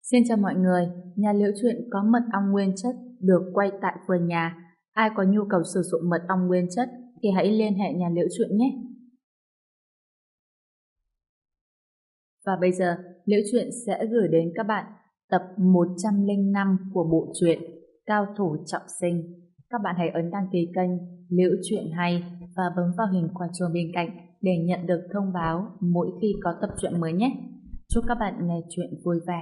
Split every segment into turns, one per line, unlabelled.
Xin chào mọi người, nhà Liễu Chuyện có mật ong nguyên chất được quay tại vườn nhà. Ai có nhu cầu sử dụng mật ong nguyên chất thì hãy liên hệ nhà Liễu Chuyện nhé. Và bây giờ, Liễu Chuyện sẽ gửi đến các bạn tập 105 của bộ truyện Cao thủ trọng sinh. Các bạn hãy ấn đăng ký kênh Liễu Chuyện Hay và bấm vào hình quả chuông bên cạnh để nhận được thông báo mỗi khi có tập truyện mới nhé. Chúc các bạn nghe chuyện vui vẻ.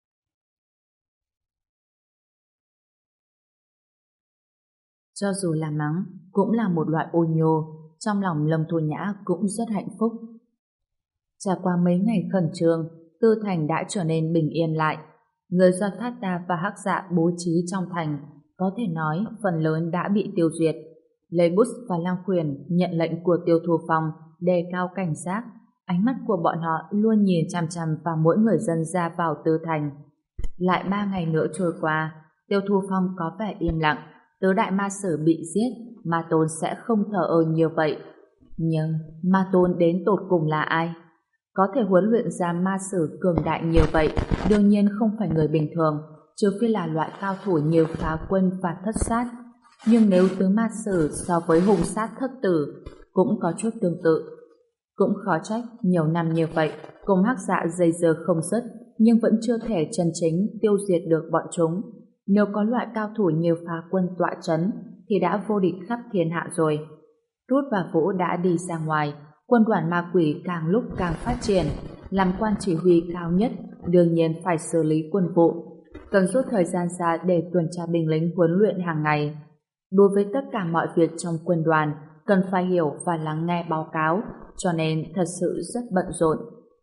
Cho dù là mắng, cũng là một loại ôn nhô, trong lòng Lâm Thu Nhã cũng rất hạnh phúc. Trải qua mấy ngày khẩn trương, Tư Thành đã trở nên bình yên lại. Người do Thát Ta và Hắc Dạ bố trí trong thành, có thể nói phần lớn đã bị tiêu diệt. Lê Bút và Lang Khuyển nhận lệnh của Tiêu Thu Phong đề cao cảnh giác, ánh mắt của bọn họ luôn nhìn chằm chằm vào mỗi người dân ra vào Tư Thành. Lại 3 ngày nữa trôi qua, Tiêu Thu Phong có vẻ im lặng. Tứ đại ma sử bị giết, Ma Tôn sẽ không thờ ơ như vậy. Nhưng Ma Tôn đến tột cùng là ai? Có thể huấn luyện ra ma sử cường đại như vậy, đương nhiên không phải người bình thường, trừ phi là loại cao thủ như Phá Quân và Thất Sát. Nhưng nếu tứ ma sử so với hung sát Thất Tử cũng có chút tương tự. Cũng khó trách nhiều năm như vậy, cùng Hắc Dạ dây dưa không dứt, nhưng vẫn chưa thể chân chính tiêu diệt được bọn chúng. Nếu có loại cao thủ như Phá Quân tọa trấn thì đã vô địch khắp thiên hạ rồi. Rút và Vũ đã đi ra ngoài, quân đoàn ma quỷ càng lúc càng phát triển, làm quan chỉ huy cao nhất đương nhiên phải xử lý quân vụ, cần rút thời gian ra để tuần tra binh lính huấn luyện hàng ngày. Đối với tất cả mọi việc trong quân đoàn cần phải hiểu và lắng nghe báo cáo, cho nên thật sự rất bận rộn.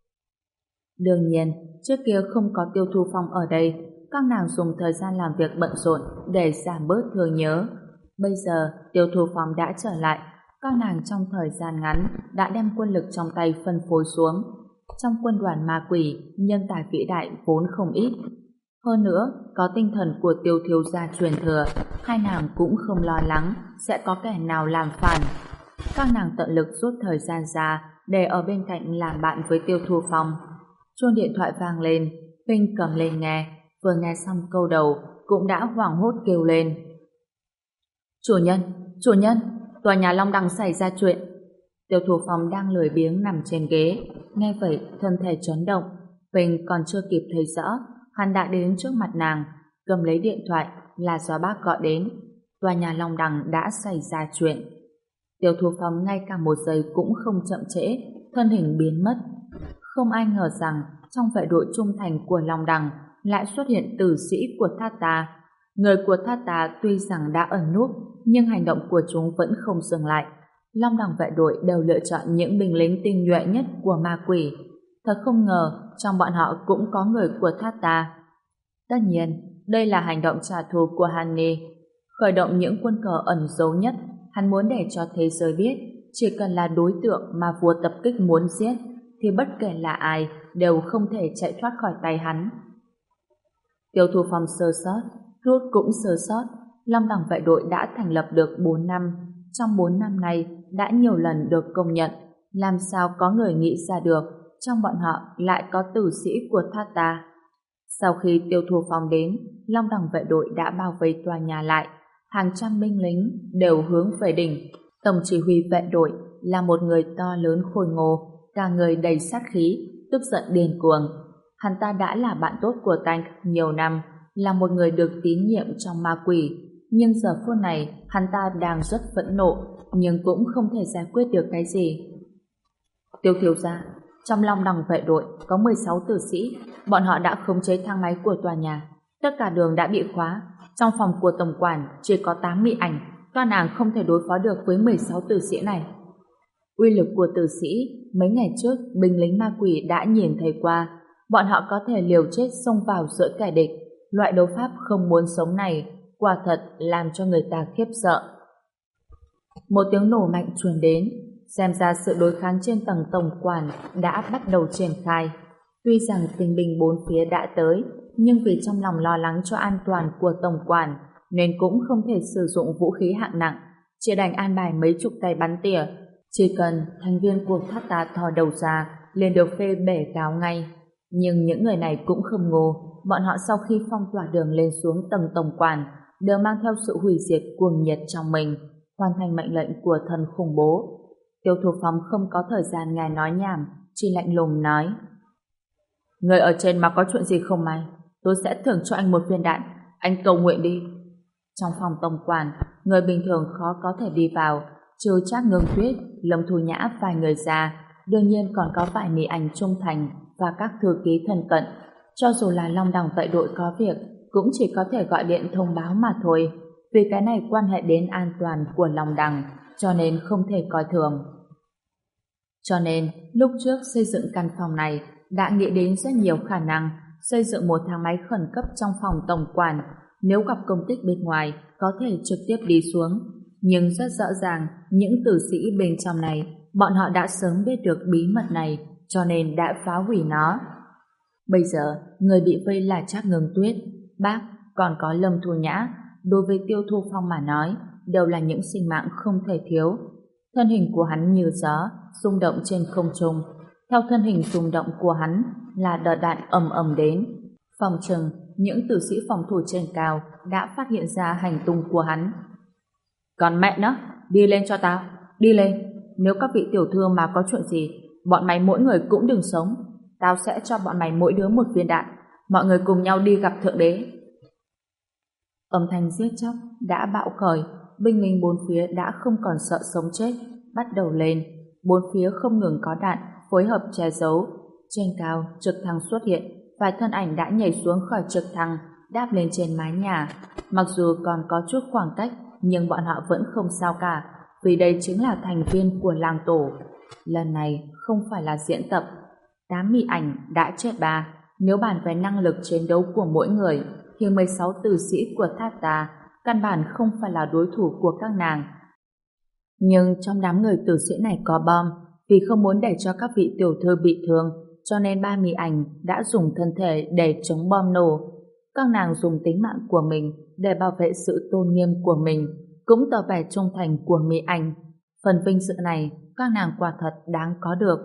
Đương nhiên, trước kia không có Tiêu Thu Phong ở đây, các nàng dùng thời gian làm việc bận rộn để giảm bớt thương nhớ. Bây giờ Tiêu Thu Phong đã trở lại, các nàng trong thời gian ngắn đã đem quân lực trong tay phân phối xuống. Trong quân đoàn ma quỷ, nhân tài vĩ đại vốn không ít. Hơn nữa, có tinh thần của Tiêu thiếu gia truyền thừa, hai nàng cũng không lo lắng sẽ có kẻ nào làm phản. Các nàng tận lực rút thời gian ra để ở bên cạnh làm bạn với Tiêu Thu Phong. Chuông điện thoại vang lên, Vinh cầm lên nghe, vừa nghe xong câu đầu cũng đã hoảng hốt kêu lên. Chủ nhân, tòa nhà Long Đằng xảy ra chuyện. Tiêu Thu Phong đang lười biếng nằm trên ghế, nghe vậy thân thể chấn động. Vinh còn chưa kịp thấy rõ, hắn đã đến trước mặt nàng, cầm lấy điện thoại là do bác gọi đến. Tòa nhà Long Đằng đã xảy ra chuyện. Tiêu Thu Phong ngay cả một giây cũng không chậm trễ, thân hình biến mất. Không ai ngờ rằng trong vệ đội trung thành của Long Đằng lại xuất hiện tử sĩ của Thát Ta. Người của Thát Ta tuy rằng đã ẩn núp, nhưng hành động của chúng vẫn không dừng lại. Long Đằng vệ đội đều lựa chọn những binh lính tinh nhuệ nhất của ma quỷ. Thật không ngờ trong bọn họ cũng có người của Thát Ta. Tất nhiên, đây là hành động trả thù của Hanni. Khởi động những quân cờ ẩn giấu nhất, hắn muốn để cho thế giới biết chỉ cần là đối tượng mà vua tập kích muốn giết thì bất kể là ai đều không thể chạy thoát khỏi tay hắn. Tiêu Thu Phong sơ sót, Rút cũng sơ sót. Long Đằng vệ đội đã thành lập được 4 năm. Trong 4 năm này đã nhiều lần được công nhận. Làm sao có người nghĩ ra được trong bọn họ lại có tử sĩ của Thát Ta. Sau khi Tiêu Thu Phong đến, Long Đằng vệ đội đã bao vây tòa nhà lại. Hàng trăm binh lính đều hướng về đỉnh. Tổng chỉ huy vệ đội là một người to lớn khôi ngô, cả người đầy sát khí, tức giận điên cuồng. Hắn ta đã là bạn tốt của Tank nhiều năm, là một người được tín nhiệm trong ma quỷ, nhưng giờ phút này hắn ta đang rất phẫn nộ, nhưng cũng không thể giải quyết được cái gì. Tiêu thiếu gia, trong Long Đằng vệ đội có 16 tử sĩ, bọn họ đã khống chế thang máy của tòa nhà, tất cả đường đã bị khóa, trong phòng của tổng quản chỉ có 8 mị ảnh, các nàng không thể đối phó được với 16 tử sĩ này. Uy lực của tử sĩ mấy ngày trước binh lính ma quỷ đã nhìn thấy qua, bọn họ có thể liều chết xông vào giữa kẻ địch. Loại đấu pháp không muốn sống này quả thật làm cho người ta khiếp sợ. Một tiếng nổ mạnh truyền đến, xem ra sự đối kháng trên tầng tổng quản đã bắt đầu triển khai. Tuy rằng tình binh bốn phía đã tới, nhưng vì trong lòng lo lắng cho an toàn của tổng quản nên cũng không thể sử dụng vũ khí hạng nặng, chỉ đành an bài mấy chục tay bắn tỉa. Chỉ cần thành viên của Thát Ta thò đầu ra liền được phê bể cáo ngay. Nhưng những người này cũng không ngô, bọn họ sau khi phong tỏa đường lên xuống tầng tổng quản đều mang theo sự hủy diệt cuồng nhiệt trong mình, hoàn thành mệnh lệnh của thần khủng bố. Tiêu Thụ Phong không có thời gian nghe nói nhảm, chỉ lạnh lùng nói: người ở trên mà có chuyện gì không may, tôi sẽ thưởng cho anh một viên đạn, anh cầu nguyện đi. Trong phòng tổng quản, người bình thường khó có thể đi vào, trừ Trác Ngưng Tuyết, Lâm Thu Nhã vài người ra, đương nhiên còn có vài mỹ ảnh trung thành và các thư ký thân cận. Cho dù là Long Đằng vệ đội có việc, cũng chỉ có thể gọi điện thông báo mà thôi, vì cái này quan hệ đến an toàn của Long Đằng, cho nên không thể coi thường. Cho nên, lúc trước xây dựng căn phòng này, đã nghĩ đến rất nhiều khả năng xây dựng một thang máy khẩn cấp trong phòng tổng quản, nếu gặp công kích bên ngoài có thể trực tiếp đi xuống. Nhưng rất rõ ràng những tử sĩ bên trong này bọn họ đã sớm biết được bí mật này, cho nên đã phá hủy nó. Bây giờ người bị vây là Trác Ngưng Tuyết, bác, còn có Lâm Thu Nhã. Đối với Tiêu Thu Phong mà nói đều là những sinh mạng không thể thiếu. Thân hình của hắn như gió rung động trên không trung. Theo thân hình rung động của hắn là đợt đạn ầm ầm đến. Phòng chừng những tử sĩ phòng thủ trên cao đã phát hiện ra hành tung của hắn. Còn mẹ nó, đi lên cho tao, đi lên. Nếu các vị tiểu thư mà có chuyện gì, bọn mày mỗi người cũng đừng sống. Tao sẽ cho bọn mày mỗi đứa một viên đạn. Mọi người cùng nhau đi gặp Thượng Đế. Âm thanh giết chóc đã bạo khởi, binh lính bốn phía đã không còn sợ sống chết, bắt đầu lên. Bốn phía không ngừng có đạn phối hợp che giấu. Trên cao, trực thăng xuất hiện, vài thân ảnh đã nhảy xuống khỏi trực thăng, đáp lên trên mái nhà. Mặc dù còn có chút khoảng cách, nhưng bọn họ vẫn không sao cả, vì đây chính là thành viên của làng tổ. Lần này không phải là diễn tập. 8 mỹ ảnh đã chết 3. Nếu bàn về năng lực chiến đấu của mỗi người, thì 16 tử sĩ của Thát Ta căn bản không phải là đối thủ của các nàng. Nhưng trong đám người tử sĩ này có bom, vì không muốn để cho các vị tiểu thư bị thương, cho nên 3 mỹ ảnh đã dùng thân thể để chống bom nổ. Các nàng dùng tính mạng của mình để bảo vệ sự tôn nghiêm của mình, cũng tỏ vẻ trung thành của mỹ ảnh. Phần vinh dự này các nàng quả thật đáng có được.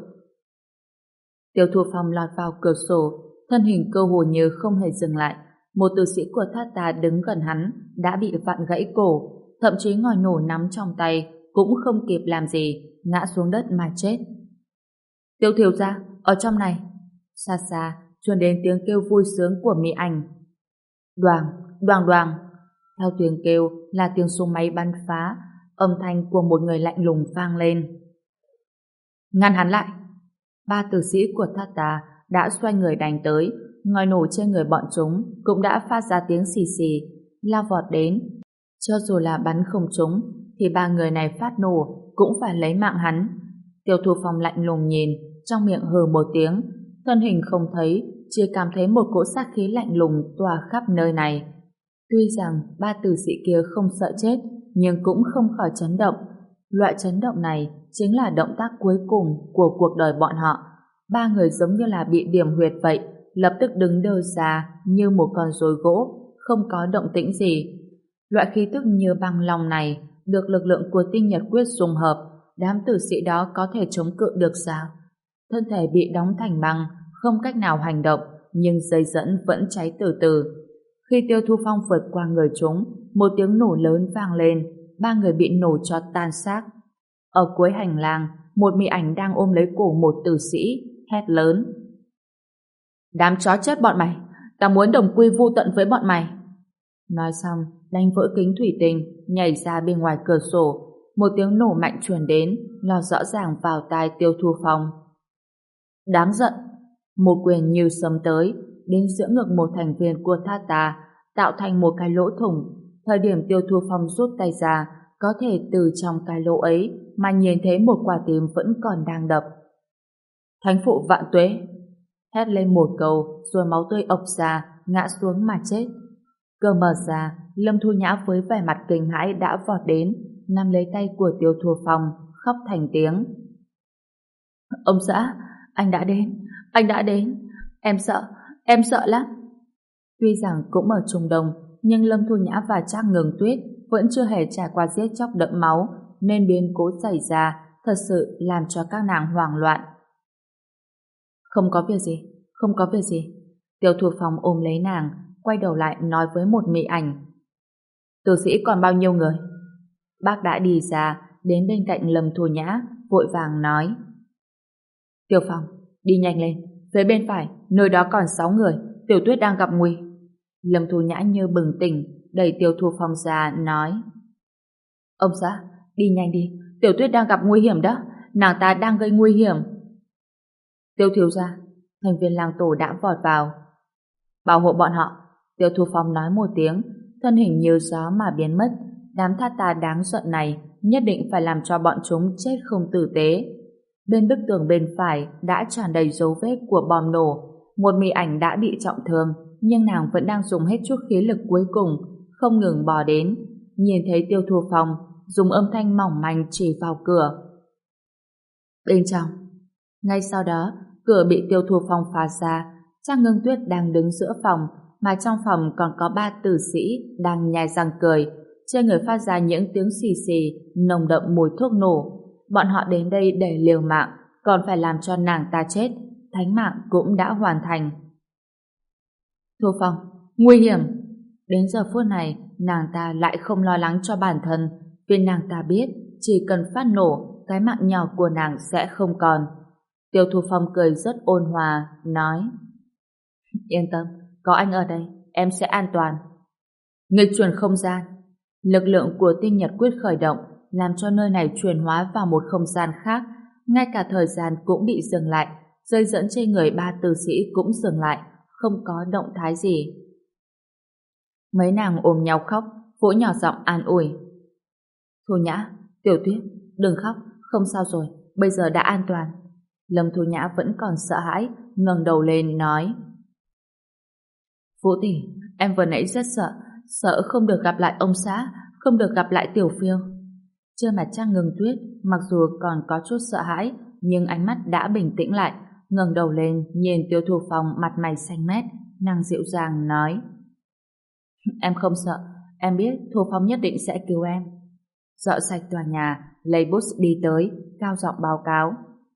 Tiêu Thu Phong lọt vào cửa sổ, thân hình cơ hồ như không hề dừng lại. Một tử sĩ của Thát Ta đứng gần hắn đã bị vặn gãy cổ, thậm chí ngòi nổ nắm trong tay cũng không kịp làm gì, ngã xuống đất mà chết. Tiêu thiếu gia, ở trong này. Xa xa truyền đến tiếng kêu vui sướng của mỹ ảnh. Đoàng, đoàng đoàng. Theo tiếng kêu là tiếng súng máy bắn phá, âm thanh của một người lạnh lùng vang lên. Ngăn hắn lại. 3 tử sĩ của Thát Ta đã xoay người đánh tới, ngòi nổ trên người bọn chúng cũng đã phát ra tiếng xì xì, lao vọt đến. Cho dù là bắn không trúng, thì 3 người này phát nổ cũng phải lấy mạng hắn. Tiêu Thu Phong lạnh lùng nhìn, trong miệng hừ một tiếng, thân hình không thấy, chỉ cảm thấy một cỗ sát khí lạnh lùng tỏa khắp nơi này. Tuy rằng 3 tử sĩ kia không sợ chết, nhưng cũng không khỏi chấn động. Loại chấn động này chính là động tác cuối cùng của cuộc đời bọn họ. 3 người giống như là bị điểm huyệt vậy, lập tức đứng đơ ra như một con rối gỗ, không có động tĩnh gì. Loại khí tức như băng long này được lực lượng của tinh nhật quyết dung hợp, đám tử sĩ đó có thể chống cự được sao? Thân thể bị đóng thành băng, không cách nào hành động, nhưng dây dẫn vẫn cháy từ từ. Khi Tiêu Thu Phong vượt qua người chúng, một tiếng nổ lớn vang lên, 3 người bị nổ cho tan xác. Ở cuối hành lang, một mỹ ảnh đang ôm lấy cổ một tử sĩ, hét lớn. Đám chó chết bọn mày, ta muốn đồng quy vu tận với bọn mày. Nói xong, đánh vỡ kính thủy tinh, nhảy ra bên ngoài cửa sổ. Một tiếng nổ mạnh truyền đến, lọt rõ ràng vào tai Tiêu Thu Phong. Đáng giận! Một quyền như sấm tới, đến giữa ngực một thành viên của Thát Ta, tạo thành một cái lỗ thủng. Thời điểm Tiêu Thu Phong rút tay ra, có thể từ trong cái lỗ ấy mà nhìn thấy một quả tim vẫn còn đang đập. Thánh phụ vạn tuế! Hét lên một câu, rồi máu tươi ộc ra, ngã xuống mà chết. Cửa mở ra, Lâm Thu Nhã với vẻ mặt kinh hãi đã vọt đến, nắm lấy tay của Tiêu Thu Phong, khóc thành tiếng. Ông xã, anh đã đến, em sợ lắm. Tuy rằng cũng ở Trung Đông, nhưng Lâm Thu Nhã và Trác Ngưng Tuyết vẫn chưa hề trải qua giết chóc đẫm máu, nên biến cố xảy ra thật sự làm cho các nàng hoảng loạn. Không có việc gì, Tiêu Thu Phong ôm lấy nàng, quay đầu lại nói với một mỹ ảnh. Tử sĩ còn bao nhiêu người? Bác đã đi ra, đến bên cạnh Lâm Thu Nhã, vội vàng nói. Tiêu Phong, đi nhanh lên, phía bên phải, nơi đó còn 6 người, Tiểu Tuyết đang gặp nguy. Lâm Thu Nhã như bừng tỉnh, đẩy Tiêu Thu Phong ra, nói. Ông xã, đi nhanh đi, Tiểu Tuyết đang gặp nguy hiểm đó, nàng ta đang gây nguy hiểm. Tiêu thiếu gia, thành viên làng tổ đã vọt vào. Bảo hộ bọn họ. Tiêu Thu Phong nói một tiếng, thân hình như gió mà biến mất. Đám tha tà đáng giận này nhất định phải làm cho bọn chúng chết không tử tế. Bên bức tường bên phải đã tràn đầy dấu vết của bom nổ. Một mỹ ảnh đã bị trọng thương, nhưng nàng vẫn đang dùng hết chút khí lực cuối cùng, không ngừng bò đến. Nhìn thấy Tiêu Thu Phong, dùng âm thanh mỏng manh chỉ vào cửa. Bên trong. Ngay sau đó, cửa bị Tiêu Thu Phong phá ra. Trang Ngưng Tuyết đang đứng giữa phòng, mà trong phòng còn có 3 tử sĩ đang nhai răng cười, trên người phát ra những tiếng xì xì, nồng đậm mùi thuốc nổ. Bọn họ đến đây để liều mạng, còn phải làm cho nàng ta chết, thánh mạng cũng đã hoàn thành. Thu Phong, nguy hiểm! Đến giờ phút này, nàng ta lại không lo lắng cho bản thân, vì nàng ta biết chỉ cần phát nổ, cái mạng nhỏ của nàng sẽ không còn. Tiêu Thu Phong cười rất ôn hòa, nói. Yên tâm, có anh ở đây, em sẽ an toàn. Nghịch chuyển không gian. Lực lượng của tinh nhật quyết khởi động, làm cho nơi này chuyển hóa vào một không gian khác, ngay cả thời gian cũng bị dừng lại, dây dẫn trên người 3 tử sĩ cũng dừng lại, không có động thái gì. Mấy nàng ôm nhau khóc, vỗ nhỏ giọng an ủi. Thu Nhã, Tiểu Tuyết, đừng khóc, không sao rồi, bây giờ đã an toàn. Lâm Thu Nhã vẫn còn sợ hãi, ngẩng đầu lên nói. Vũ tỷ, em vừa nãy rất sợ, sợ không được gặp lại ông xã, không được gặp lại Tiểu Phiêu. Trên mặt Trang Ngưng Tuyết, mặc dù còn có chút sợ hãi, nhưng ánh mắt đã bình tĩnh lại, ngẩng đầu lên nhìn Tiêu Thu Phong mặt mày xanh mét, nàng dịu dàng nói. Em không sợ, em biết Thu Phong nhất định sẽ cứu em. Dọn sạch tòa nhà, lấy bus đi tới, cao giọng báo cáo.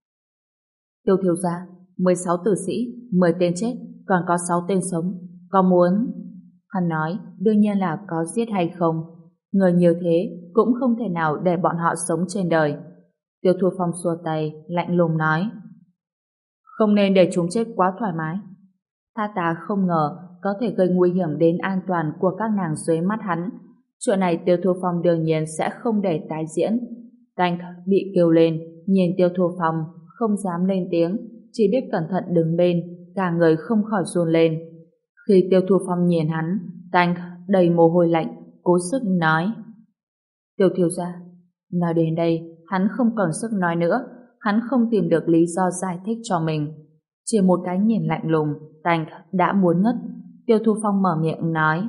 Tiêu thiếu gia, 16 tử sĩ, 10 tên chết, còn có 6 tên sống. Có muốn... Hắn nói, đương nhiên là có giết hay không. Người nhiều thế cũng không thể nào để bọn họ sống trên đời. Tiêu Thu Phong xua tay, lạnh lùng nói. Không nên để chúng chết quá thoải mái. Tha ta không ngờ có thể gây nguy hiểm đến an toàn của các nàng dưới mắt hắn. Chuyện này Tiêu Thu Phong đương nhiên sẽ không để tái diễn. Tank bị kêu lên, nhìn Tiêu Thu Phong, không dám lên tiếng, chỉ biết cẩn thận đứng bên, cả người không khỏi run lên. Khi Tiêu Thu Phong nhìn hắn, Tank đầy mồ hôi lạnh, cố sức nói. Tiêu thiếu gia. Nói đến đây, hắn không còn sức nói nữa, hắn không tìm được lý do giải thích cho mình. Chỉ một cái nhìn lạnh lùng, Tank đã muốn ngất. Tiêu Thu Phong mở miệng nói.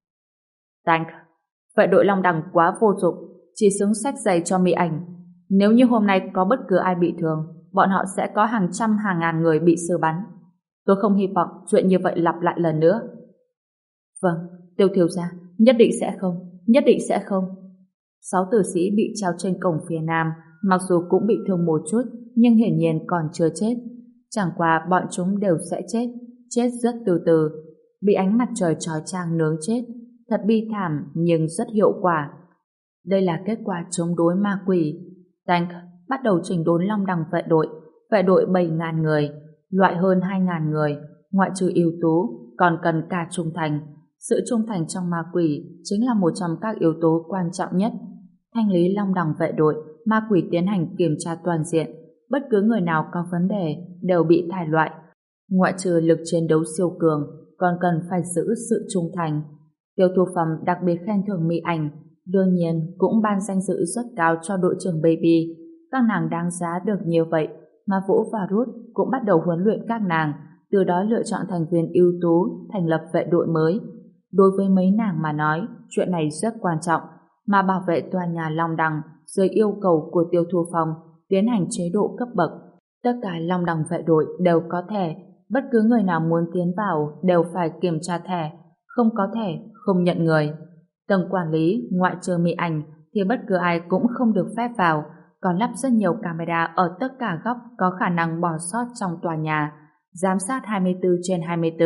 Tank, vậy đội Long Đằng quá vô dụng, chỉ xứng xách giày cho mỹ ảnh. Nếu như hôm nay có bất cứ ai bị thương, bọn họ sẽ có hàng trăm hàng ngàn người bị xử bắn. Tôi không hy vọng chuyện như vậy lặp lại lần nữa. Vâng, Tiêu thiếu gia, nhất định sẽ không, nhất định sẽ không. 6 tử sĩ bị treo trên cổng phía nam, mặc dù cũng bị thương một chút, nhưng hiển nhiên còn chưa chết. Chẳng qua bọn chúng đều sẽ chết, chết rất từ từ, bị ánh mặt trời chói chang nướng chết. Thật bi thảm nhưng rất hiệu quả. Đây là kết quả chống đối ma quỷ. Tank bắt đầu chỉnh đốn Long Đằng vệ đội 7.000 người, loại hơn 2.000 người, ngoại trừ ưu tú, còn cần cả trung thành. Sự trung thành trong ma quỷ chính là một trong các yếu tố quan trọng nhất. Thanh lý Long Đằng vệ đội, ma quỷ tiến hành kiểm tra toàn diện. Bất cứ người nào có vấn đề đều bị thải loại. Ngoại trừ lực chiến đấu siêu cường, còn cần phải giữ sự trung thành. Tiêu Thu Phong đặc biệt khen thưởng mỹ ảnh, đương nhiên cũng ban danh dự rất cao cho đội trưởng Baby. Các nàng đáng giá được nhiều vậy, mà Vũ và Ruth cũng bắt đầu huấn luyện các nàng, từ đó lựa chọn thành viên ưu tú, thành lập vệ đội mới. Đối với mấy nàng mà nói, chuyện này rất quan trọng, mà bảo vệ tòa nhà Long Đằng dưới yêu cầu của Tiêu Thu Phong tiến hành chế độ cấp bậc. Tất cả Long Đằng vệ đội đều có thẻ, bất cứ người nào muốn tiến vào đều phải kiểm tra thẻ, không có thẻ, không nhận người. Tầng quản lý, ngoại trừ mỹ ảnh thì bất cứ ai cũng không được phép vào, còn lắp rất nhiều camera ở tất cả góc có khả năng bỏ sót trong tòa nhà, giám sát 24/24,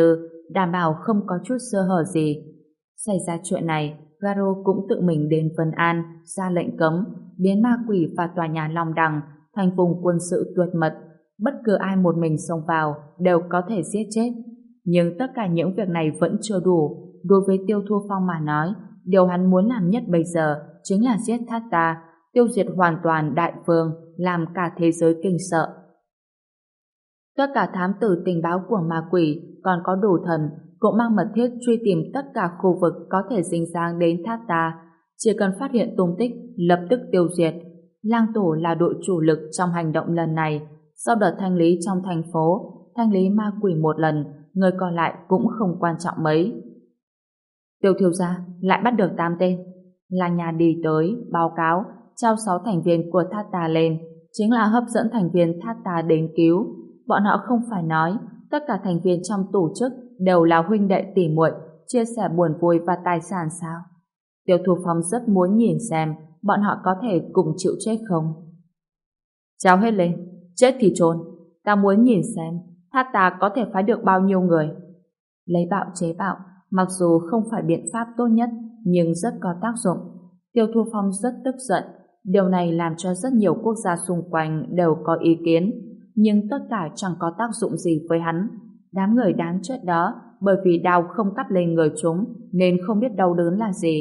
đảm bảo không có chút sơ hở gì. Xảy ra chuyện này, Garo cũng tự mình đến Vân An ra lệnh cấm biến ma quỷ và tòa nhà Long Đằng thành vùng quân sự tuyệt mật. Bất cứ ai một mình xông vào đều có thể giết chết. Nhưng tất cả những việc này vẫn chưa đủ. Đối với Tiêu Thu Phong mà nói, điều hắn muốn làm nhất bây giờ chính là giết Thát Ta, tiêu diệt hoàn toàn Đại Vương, làm cả thế giới kinh sợ. Tất cả thám tử tình báo của ma quỷ còn có đủ thần cũng mang mật thiết truy tìm tất cả khu vực có thể dính dáng đến Thát Ta. Chỉ cần phát hiện tung tích, lập tức tiêu diệt. Lang Tổ là đội chủ lực trong hành động lần này. Sau đợt thanh lý trong thành phố, thanh lý ma quỷ một lần, người còn lại cũng không quan trọng mấy. Tiêu thiếu gia lại bắt được 8 tên. Là nhà đi tới, báo cáo, trao 6 thành viên của Thát Ta lên, chính là hấp dẫn thành viên Thát Ta đến cứu. Bọn họ không phải nói, tất cả thành viên trong tổ chức đều là huynh đệ tỉ muội, chia sẻ buồn vui và tài sản sao? Tiêu Thu Phong rất muốn nhìn xem bọn họ có thể cùng chịu chết không. Trao hết lên, chết thì trốn. Ta muốn nhìn xem Thát Ta có thể phái được bao nhiêu người. Lấy bạo chế bạo, mặc dù không phải biện pháp tốt nhất, nhưng rất có tác dụng. Tiêu Thu Phong rất tức giận. Điều này làm cho rất nhiều quốc gia xung quanh đều có ý kiến, nhưng tất cả chẳng có tác dụng gì với hắn. Đám người đáng chết đó, bởi vì đao không cắt lên người chúng, nên không biết đau đớn là gì.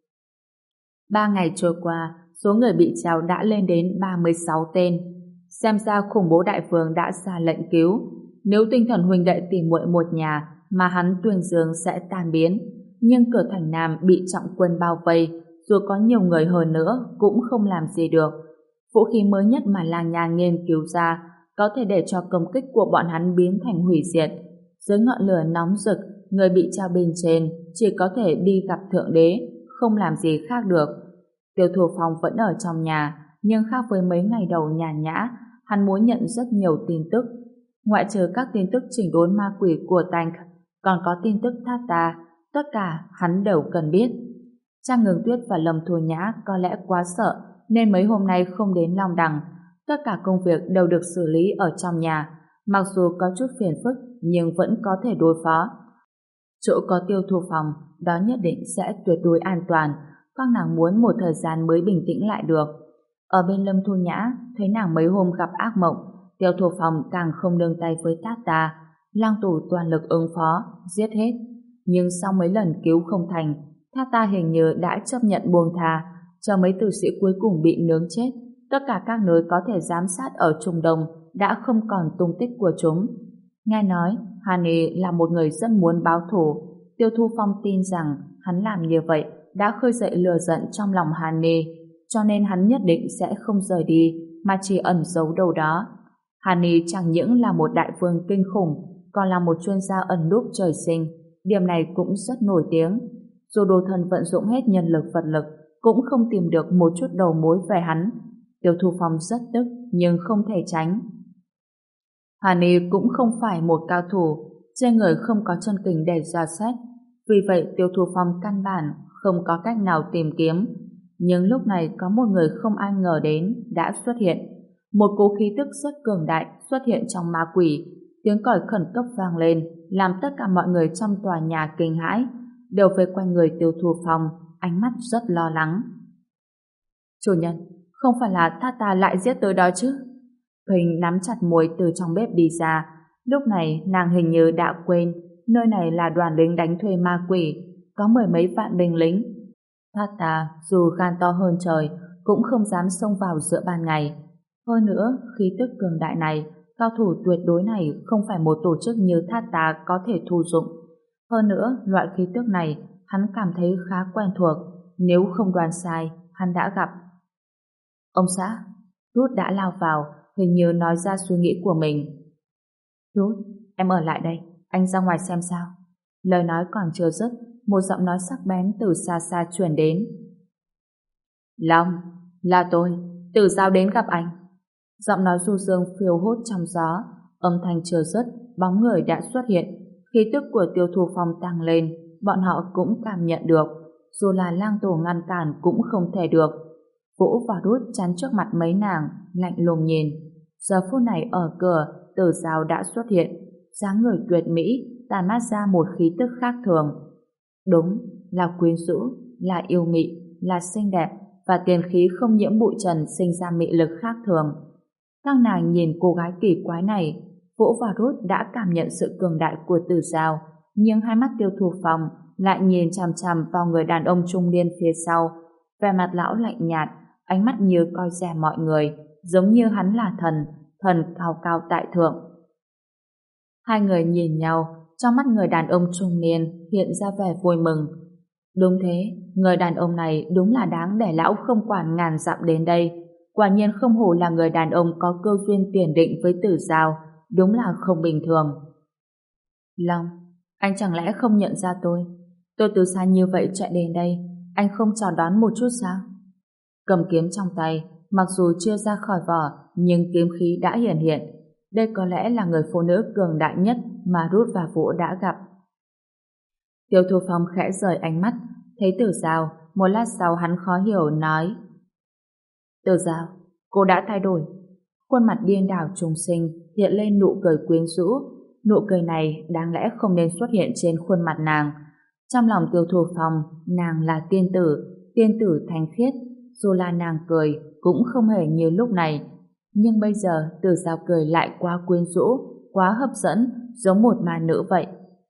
3 ngày trôi qua, số người bị treo đã lên đến 36 tên. Xem ra khủng bố Đại Vương đã ra lệnh cứu. Nếu tinh thần huynh đệ tỉ muội một nhà mà hắn tuyên dương sẽ tan biến. Nhưng cửa thành Nam bị trọng quân bao vây, dù có nhiều người hơn nữa cũng không làm gì được. Vũ khí mới nhất mà Lang Nha nghiên cứu ra có thể để cho công kích của bọn hắn biến thành hủy diệt. Dưới ngọn lửa nóng rực, người bị treo bên trên chỉ có thể đi gặp Thượng Đế, không làm gì khác được. Tiêu Thu Phong vẫn ở trong nhà, nhưng khác với mấy ngày đầu nhàn nhã, hắn muốn nhận rất nhiều tin tức. Ngoại trừ các tin tức chỉnh đốn ma quỷ của Tank, còn có tin tức Thát Ta, tất cả hắn đều cần biết. Trang Ngừng Tuyết và Lâm Thu Nhã có lẽ quá sợ nên mấy hôm nay không đến Long Đằng. Tất cả công việc đều được xử lý ở trong nhà, mặc dù có chút phiền phức nhưng vẫn có thể đối phó. Chỗ có Tiêu Thu Phong, đó nhất định sẽ tuyệt đối an toàn. Các nàng muốn một thời gian mới bình tĩnh lại được. Ở bên Lâm Thu Nhã, thấy nàng mấy hôm gặp ác mộng, Tiêu Thu Phong càng không nương tay với Thát Ta. Lang Tổ toàn lực ứng phó, giết hết. Nhưng sau mấy lần cứu không thành, Thát Ta hình như đã chấp nhận buông tha, cho mấy tử sĩ cuối cùng bị nướng chết. Tất cả các nơi có thể giám sát ở Trung Đông đã không còn tung tích của chúng. Nghe nói, Hani là một người rất muốn báo thù. Tiêu Thu Phong tin rằng hắn làm như vậy đã khơi dậy lửa giận trong lòng Hani, cho nên hắn nhất định sẽ không rời đi, mà chỉ ẩn giấu đâu đó. Hani chẳng những là một đại vương kinh khủng, còn là một chuyên gia ẩn núp trời sinh. Điểm này cũng rất nổi tiếng. Dù đồ thần vận dụng hết nhân lực vật lực, cũng không tìm được một chút đầu mối về hắn. Tiêu Thu Phong rất tức, nhưng không thể tránh. Hani cũng không phải một cao thủ, trên người không có chân kình để dò xét. Vì vậy Tiêu Thu Phong căn bản không có cách nào tìm kiếm. Nhưng lúc này có một người không ai ngờ đến đã xuất hiện. Một cỗ khí tức rất cường đại xuất hiện trong ma quỷ. Tiếng còi khẩn cấp vang lên, làm tất cả mọi người trong tòa nhà kinh hãi, đều về quanh người Tiêu Thu Phong, ánh mắt rất lo lắng. Chủ nhân, không phải là Thát Ta lại giết tới đó chứ? Huỳnh nắm chặt môi từ trong bếp đi ra. Lúc này nàng hình như đã quên nơi này là đoàn lính đánh thuê ma quỷ, có 10 mấy vạn binh lính. Thát Ta dù gan to hơn trời cũng không dám xông vào giữa ban ngày. Hơn nữa, khí tức cường đại này, cao thủ tuyệt đối này không phải một tổ chức như Thát Ta có thể thu dụng. Hơn nữa, loại khí tức này hắn cảm thấy khá quen thuộc, nếu không đoán sai, hắn đã gặp. Ông xã, Rút đã lao vào, hình như nói ra suy nghĩ của mình. Rút, em ở lại đây, anh ra ngoài xem sao. Lời nói còn chưa dứt, một giọng nói sắc bén từ xa xa truyền đến. Long, là tôi, Tử Giao đến gặp anh. Giọng nói du dương phiêu hốt trong gió, âm thanh chưa dứt, bóng người đã xuất hiện. Khí tức của Tiêu Thu Phong tăng lên, bọn họ cũng cảm nhận được, dù là Lang Tổ ngăn cản cũng không thể được. Vũ và Rút chắn trước mặt mấy nàng, lạnh lùng nhìn. Giờ phút này ở cửa, Tử Giao đã xuất hiện, dáng người tuyệt mỹ, tản mát ra một khí tức khác thường. Đúng, là quyến rũ, là yêu mị, là xinh đẹp và tiền khí không nhiễm bụi trần sinh ra mị lực khác thường. Các nàng nhìn cô gái kỳ quái này, Vũ và Ruth đã cảm nhận sự cường đại của Tử Giao, nhưng hai mắt Tiêu Thu Phong lại nhìn chằm chằm vào người đàn ông trung niên phía sau. Vẻ mặt lão lạnh nhạt, ánh mắt như coi rẻ mọi người, giống như hắn là thần, thần cao cao tại thượng. Hai người nhìn nhau, trong mắt người đàn ông trung niên hiện ra vẻ vui mừng. Đúng thế, người đàn ông này đúng là đáng để lão không quản ngàn dặm đến đây. Quả nhiên không hổ là người đàn ông có cơ duyên tiền định với Tử Giao, đúng là không bình thường. Long, anh chẳng lẽ không nhận ra tôi? Tôi từ xa như vậy chạy đến đây, anh không chào đón một chút sao? Cầm kiếm trong tay, mặc dù chưa ra khỏi vỏ, nhưng kiếm khí đã hiển hiện. Đây có lẽ là người phụ nữ cường đại nhất mà Ruth và Vũ đã gặp. Tiêu Thu Phong khẽ rời ánh mắt, thấy Tử Giao, một lát sau hắn khó hiểu nói: Tử Giao, cô đã thay đổi. Khuôn mặt điên đảo trùng sinh hiện lên nụ cười quyến rũ. Nụ cười này đáng lẽ không nên xuất hiện trên khuôn mặt nàng. Trong lòng Tiêu Thu Phong, nàng là tiên tử thanh khiết. Dù là nàng cười cũng không hề như lúc này. Nhưng bây giờ Tử Giao cười lại quá quyến rũ, quá hấp dẫn, giống một ma nữ vậy.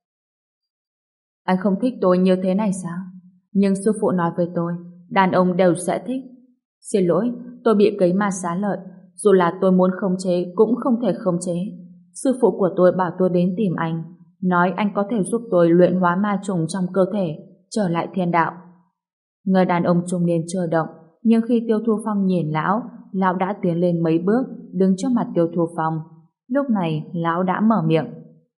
Anh không thích tôi như thế này sao? Nhưng sư phụ nói với tôi, đàn ông đều sẽ thích. Xin lỗi, tôi bị cấy ma xá lợi. Dù là tôi muốn khống chế cũng không thể khống chế. Sư phụ của tôi bảo tôi đến tìm anh, nói anh có thể giúp tôi luyện hóa ma trùng trong cơ thể, trở lại thiên đạo. Người đàn ông trung niên chờ động, nhưng khi Tiêu Thu Phong nhìn lão đã tiến lên mấy bước, đứng trước mặt Tiêu Thu Phong. Lúc này, lão đã mở miệng.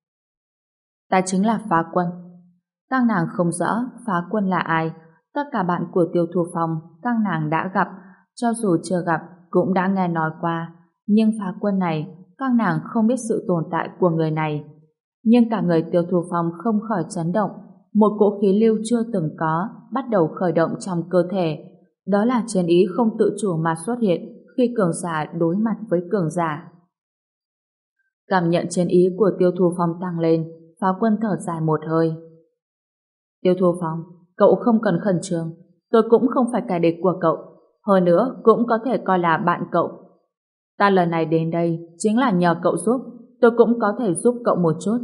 Ta chính là Phá Quân. Các nàng không rõ Phá Quân là ai. Tất cả bạn của Tiêu Thu Phong, các nàng đã gặp, cho dù chưa gặp, cũng đã nghe nói qua. Nhưng Phá Quân này, các nàng không biết sự tồn tại của người này. Nhưng cả người Tiêu Thu Phong không khỏi chấn động. Một cỗ khí lưu chưa từng có bắt đầu khởi động trong cơ thể. Đó là chiến ý không tự chủ mà xuất hiện khi cường giả đối mặt với cường giả. Cảm nhận chiến ý của Tiêu Thu Phong tăng lên, Phá Quân thở dài một hơi. Tiêu Thu Phong, cậu không cần khẩn trương. Tôi cũng không phải kẻ địch của cậu. Hơn nữa, cũng có thể coi là bạn cậu. Ta lần này đến đây chính là nhờ cậu giúp. Tôi cũng có thể giúp cậu một chút.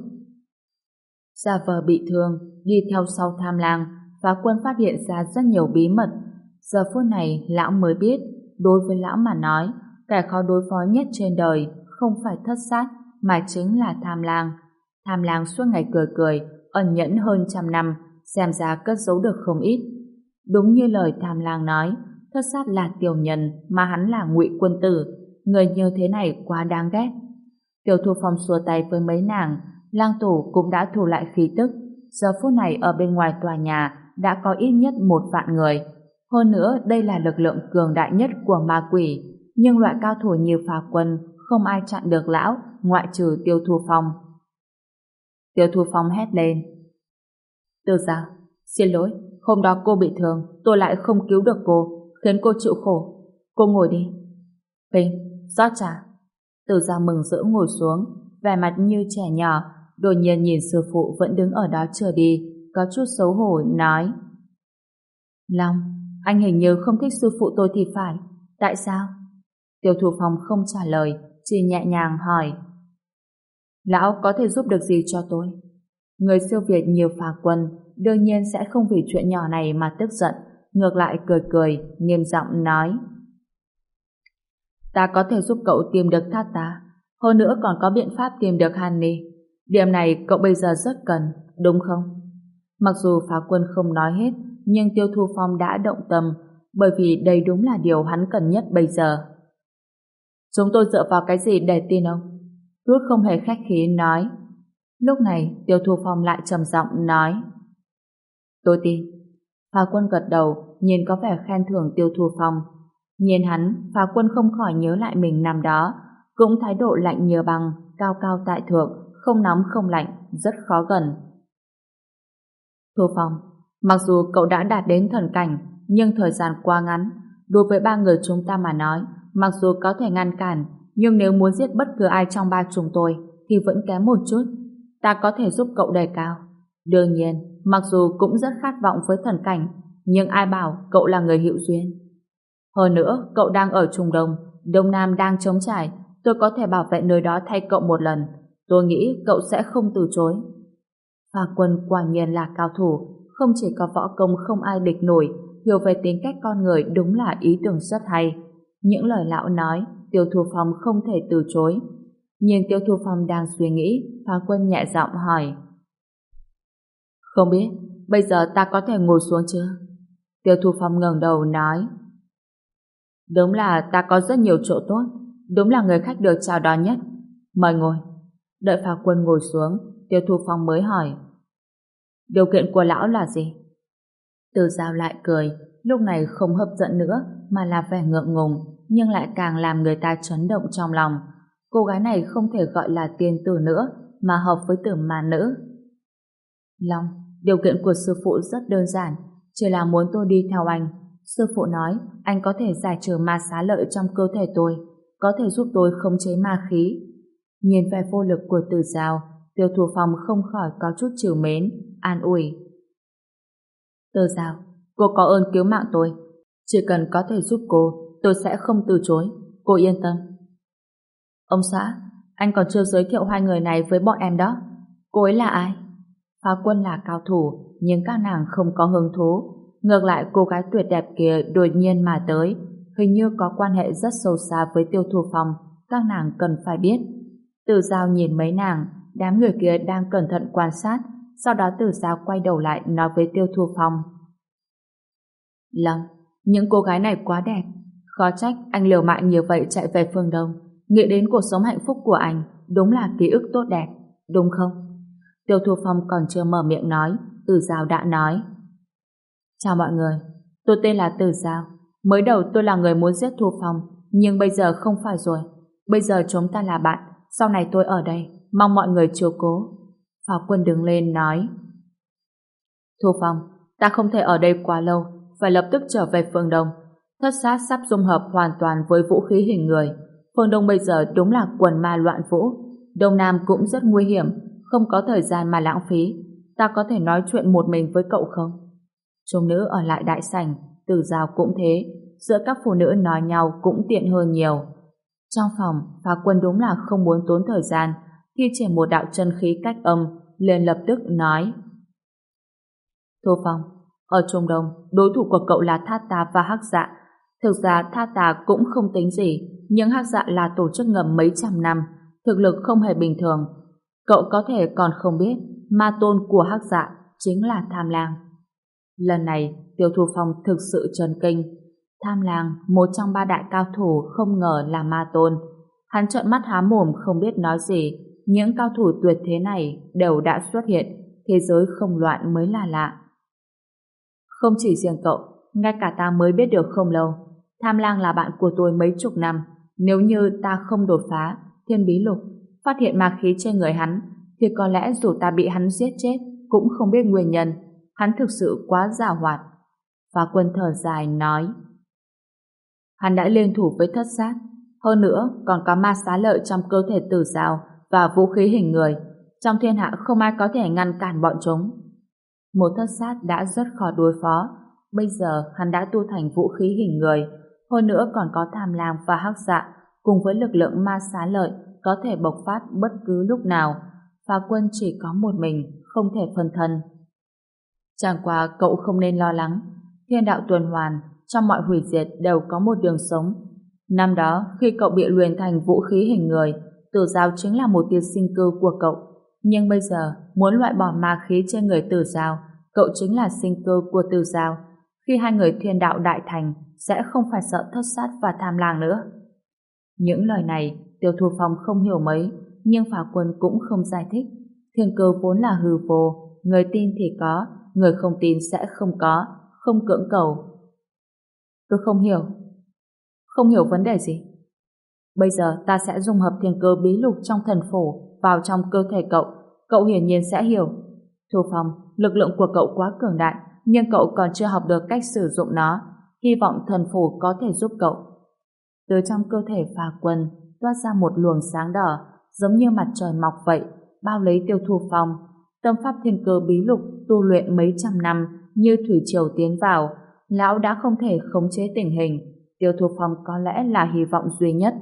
Giả vờ bị thương, đi theo sau Tham Lang, Phá Quân phát hiện ra rất nhiều bí mật. Giờ phút này, lão mới biết, đối với lão mà nói, kẻ khó đối phó nhất trên đời không phải Thất Sát, mà chính là Tham Lang. Tham Lang suốt ngày cười cười, ẩn nhẫn hơn 100 năm, xem ra cất giấu được không ít. Đúng như lời Tham Lang nói, Thất Sát là tiểu nhân, mà hắn là Ngụy Quân Tử. Người như thế này quá đáng ghét. Tiêu Thu Phong xua tay với mấy nàng, Lang Tổ cũng đã thu lại khí tức. Giờ phút này ở bên ngoài tòa nhà đã có ít nhất 1.000 người. Hơn nữa, đây là lực lượng cường đại nhất của ma quỷ. Nhưng loại cao thủ như Phá Quân không ai chặn được lão, ngoại trừ Tiêu Thu Phong. Tiêu Thu Phong hét lên. Từ Giao, xin lỗi, hôm đó cô bị thương, tôi lại không cứu được cô, khiến cô chịu khổ. Cô ngồi đi. Bình, rót trà. Từ Giao mừng rỡ ngồi xuống, vẻ mặt như trẻ nhỏ, đột nhiên nhìn sư phụ vẫn đứng ở đó chờ đi, có chút xấu hổ nói. Long, anh hình như không thích sư phụ tôi thì phải. Tại sao? Tiêu Thu Phong không trả lời, chỉ nhẹ nhàng hỏi. Lão có thể giúp được gì cho tôi? Người siêu việt nhiều Phá Quân đương nhiên sẽ không vì chuyện nhỏ này mà tức giận, ngược lại cười cười, nghiêm giọng nói. Ta có thể giúp cậu tìm được Thát Ta, hơn nữa còn có biện pháp tìm được Hanni. Điểm này cậu bây giờ rất cần, đúng không? Mặc dù Phá Quân không nói hết, nhưng Tiêu Thu Phong đã động tâm, bởi vì đây đúng là điều hắn cần nhất bây giờ. Chúng tôi dựa vào cái gì để tin ông? Ruth không hề khách khí nói. Lúc này Tiêu Thu Phong lại trầm giọng nói. Tôi tin. Phá Quân gật đầu, nhìn có vẻ khen thưởng Tiêu Thu Phong. Nhìn hắn, Phá Quân không khỏi nhớ lại mình năm đó, cũng thái độ lạnh như băng, cao cao tại thượng, không nóng không lạnh, rất khó gần. Thu Phong, mặc dù cậu đã đạt đến thần cảnh, nhưng thời gian quá ngắn. Đối với 3 người chúng ta mà nói, mặc dù có thể ngăn cản, nhưng nếu muốn giết bất cứ ai trong 3 chúng tôi, thì vẫn kém một chút. ta có thể giúp cậu đề cao. Đương nhiên, mặc dù cũng rất khát vọng với thần cảnh, nhưng ai bảo cậu là người hữu duyên. Hơn nữa, cậu đang ở Trung Đông, Đông Nam đang trống trải, tôi có thể bảo vệ nơi đó thay cậu một lần. Tôi nghĩ cậu sẽ không từ chối. Phà Quân quả nhiên là cao thủ, không chỉ có võ công không ai địch nổi, hiểu về tính cách con người đúng là ý tưởng rất hay. Những lời lão nói, Tiêu Thu Phong không thể từ chối. Nhìn Tiêu Thu Phong đang suy nghĩ, Phà Quân nhẹ giọng hỏi. Không biết, bây giờ ta có thể ngồi xuống chưa? Tiêu Thu Phong ngẩng đầu nói. Đúng là ta có rất nhiều chỗ tốt, đúng là người khách được chào đón nhất. Mời ngồi. Đợi Phà Quân ngồi xuống, Tiêu Thu Phong mới hỏi. Điều kiện của lão là gì? Từ Giao lại cười, lúc này không hấp dẫn nữa mà là vẻ ngượng ngùng, nhưng lại càng làm người ta chấn động trong lòng. Cô gái này không thể gọi là tiên tử nữa mà hợp với từ ma nữ. Long, điều kiện của sư phụ rất đơn giản, chỉ là muốn tôi đi theo anh. Sư phụ nói anh có thể giải trừ ma xá lợi trong cơ thể tôi, có thể giúp tôi khống chế ma khí. Nhìn vẻ vô lực của Từ Giao, Tiêu Thu Phong không khỏi có chút trìu mến, an ủi. Từ Giao, cô có ơn cứu mạng tôi, chỉ cần có thể giúp cô, tôi sẽ không từ chối, cô yên tâm. Ông xã, anh còn chưa giới thiệu hai người này với bọn em đó. Cô ấy là ai? Phá Quân là cao thủ, nhưng các nàng không có hứng thú. Ngược lại cô gái tuyệt đẹp kia đột nhiên mà tới, hình như có quan hệ rất sâu xa với Tiêu Thu Phong, các nàng cần phải biết. Từ Giao nhìn mấy nàng, đám người kia đang cẩn thận quan sát, sau đó Từ Giao quay đầu lại nói với Tiêu Thu Phong. Lâm, những cô gái này quá đẹp, khó trách anh liều mạng như vậy chạy về phương Đông. Nghĩ đến cuộc sống hạnh phúc của anh, đúng là ký ức tốt đẹp, đúng không? Tiêu Thu Phong còn chưa mở miệng nói, Từ Giao đã nói. Chào mọi người, tôi tên là Từ Giao. Mới đầu tôi là người muốn giết Thu Phong, nhưng bây giờ không phải rồi. Bây giờ chúng ta là bạn, sau này tôi ở đây, mong mọi người chiếu cố. Phá Quân đứng lên nói. Thu Phong, ta không thể ở đây quá lâu, phải lập tức trở về phương Đông. Thất sát sắp dung hợp hoàn toàn với vũ khí hình người. Phương Đông bây giờ đúng là quần ma loạn vũ. Đông Nam cũng rất nguy hiểm, không có thời gian mà lãng phí. Ta có thể nói chuyện một mình với cậu không? Trung nữ ở lại đại sảnh, Từ Giao cũng thế, giữa các phụ nữ nói nhau cũng tiện hơn nhiều. Trong phòng, Phá Quân đúng là không muốn tốn thời gian, khi chỉ một đạo chân khí cách âm, liền lập tức nói. Thu Phong, ở Trung Đông, đối thủ của cậu là Thát Tà và Hắc Dạ. Thực ra Thát Tà cũng không tính gì, nhưng Hắc Dạ là tổ chức ngầm mấy trăm năm, thực lực không hề bình thường. Cậu có thể còn không biết, ma tôn của Hắc Dạ chính là Tham Lang. Lần này, Tiêu Thu Phong thực sự chấn kinh. Tham Lang, một trong ba đại cao thủ không ngờ là ma tôn. Hắn trợn mắt há mồm không biết nói gì, những cao thủ tuyệt thế này đều đã xuất hiện, thế giới không loạn mới là lạ. Không chỉ riêng cậu, ngay cả ta mới biết được không lâu. Tham Lang là bạn của tôi mấy chục năm. Nếu như ta không đột phá Thiên Bí Lục, phát hiện ma khí trên người hắn, thì có lẽ dù ta bị hắn giết chết cũng không biết nguyên nhân. Hắn thực sự quá giàu hoạt. Phá Quân thở dài nói. Hắn đã liên thủ với Thất Sát, hơn nữa còn có ma xá lợi trong cơ thể Tử Giao và vũ khí hình người. Trong thiên hạ không ai có thể ngăn cản bọn chúng. Một Thất Sát đã rất khó đối phó, bây giờ hắn đã tu thành vũ khí hình người, hơn nữa còn có Tham Lang và Hắc Dạ cùng với lực lượng ma xá lợi có thể bộc phát bất cứ lúc nào. Phá Quân chỉ có một mình, không thể phân thân. Chẳng qua cậu không nên lo lắng, thiên đạo tuần hoàn, trong mọi hủy diệt đều có một đường sống. Năm đó, khi cậu bị luyện thành vũ khí hình người, Tử Giao chính là một tia sinh cơ của cậu. Nhưng bây giờ, muốn loại bỏ ma khí trên người Tử Giao, cậu chính là sinh cơ của Tử Giao. Khi hai người thiên đạo đại thành, sẽ không phải sợ Thất Sát và Tham Lang nữa. Những lời này, Tiêu Thu Phong không hiểu mấy, nhưng Phá Quân cũng không giải thích. Thiên cơ vốn là hư vô, người tin thì có, người không tin sẽ không có, không cưỡng cầu. Tôi không hiểu. Không hiểu vấn đề gì? Bây giờ ta sẽ dung hợp thiên cơ bí lục trong thần phổ vào trong cơ thể cậu. Cậu hiển nhiên sẽ hiểu. Thu Phong, lực lượng của cậu quá cường đại, nhưng cậu còn chưa học được cách sử dụng nó. Hy vọng thần phổ có thể giúp cậu. Từ trong cơ thể Phá Quân toát ra một luồng sáng đỏ, giống như mặt trời mọc vậy. bao lấy Tiêu Thu Phong. Tâm pháp thiên cơ bí lục tu luyện mấy trăm năm như thủy triều tiến vào, lão đã không thể khống chế tình hình. Tiêu Thu Phong có lẽ là hy vọng duy nhất.